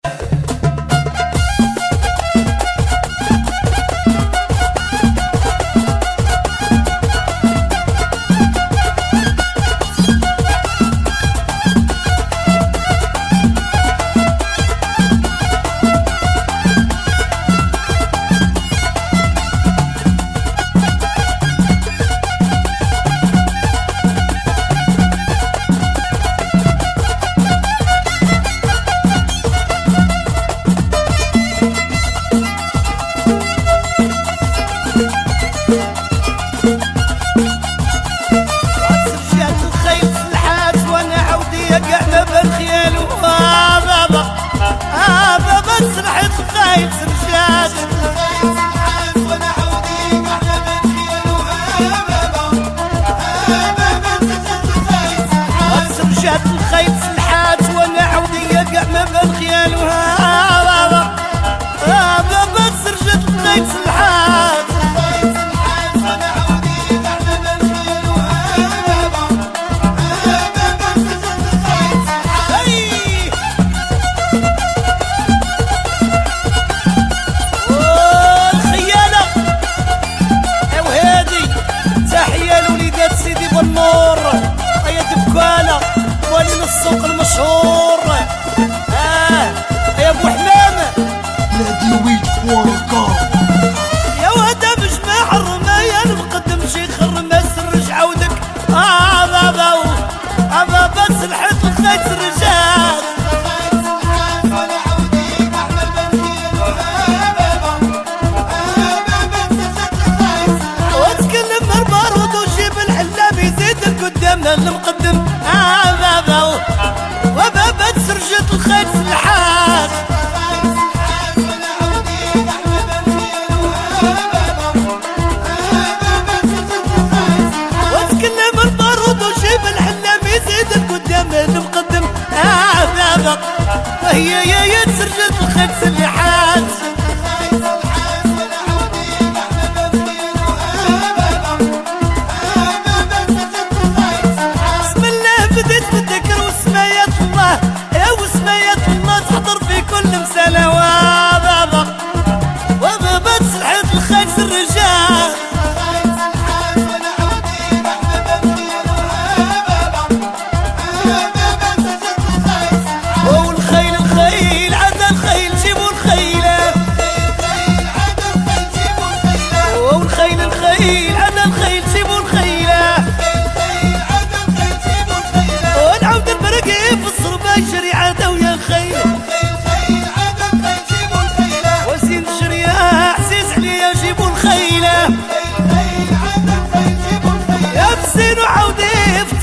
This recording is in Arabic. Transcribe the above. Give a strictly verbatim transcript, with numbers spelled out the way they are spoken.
السوق المشهور اه يا ابو حمامه نادي ويت فوركا يا وهدا مش محرمه يا المقدم شيخ الرماس رجع عودك اه بابا اه بابا سلحت وخيت الرجال وتكلم البارود وجيب الحلام يزيد قدامنا المقدم اه بابا وبابا تسرجت الخيط سلحات وتكلم البارود وجيب الحلام يزيد قدامنا المقدم اه بابا هي يا يا تسرجت الخيط سلحات يا بسين وعودي